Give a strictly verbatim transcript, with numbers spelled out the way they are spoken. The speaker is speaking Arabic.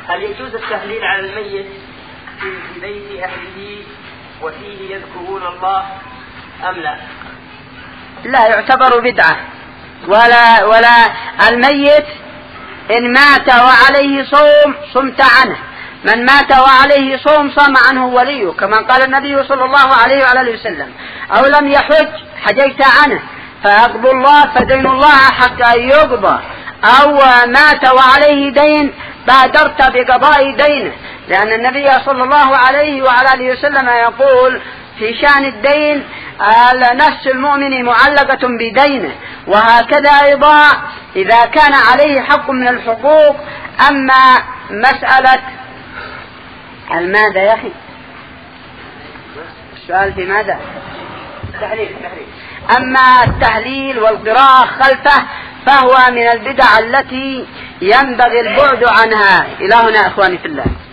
هل يجوز التهليل على الميت في بيت أهله وفيه يذكرون الله أم لا؟ لا يعتبر بدعة، ولا ولا الميت إن مات وعليه صوم صمت عنه، من مات وعليه صوم صام عنه وليه، كما قال النبي صلى الله عليه وعلى اله وسلم: أو لم يحج حجيت عنه فيقضي الله فدين الله حتى أن يقضى، أو مات وعليه دين بادرت بقضاء دينه، لأن النبي صلى الله عليه وعلى اله وسلم يقول في شأن الدين: نفس المؤمن معلقة بدينه. وهكذا أيضا إذا كان عليه حق من الحقوق. أما مسألة الماذا يا أخي؟ السؤال في ماذا؟ التحليل. التحليل. أما التهليل والقراءة خلفه فهو من البدع التي ينبغي البعد عنها. إلى هنا إخواني في الله.